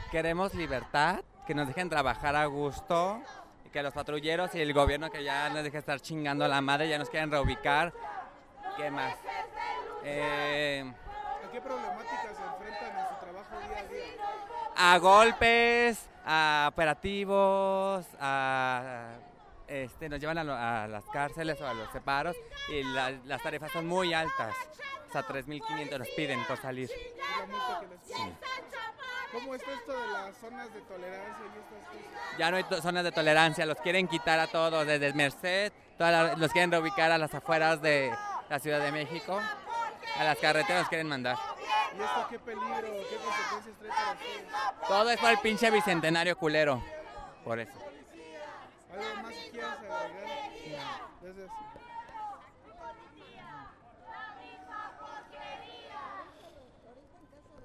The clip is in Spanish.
Queremos libertad, que nos dejen trabajar a gusto, y que los patrulleros y el gobierno que ya nos deje estar chingando a la madre, ya nos quieren reubicar. ¿Qué más? ¿A qué problemáticas se enfrentan en su trabajo día a día? A golpes, a operativos, nos llevan a las cárceles o a los separos y las tarifas son muy altas. Hasta 3,500 nos piden por salir. ¿Y la multa que les ponen? ¿Cómo está esto de las zonas de tolerancia y estas cosas? Ya no hay zonas de tolerancia, los quieren quitar a todos, desde Merced, los quieren reubicar a las afueras de la Ciudad de México, a las carreteras los quieren mandar. ¿Y esto qué peligro, qué consecuencias trae para ustedes? Todo es por el pinche bicentenario culero, por eso.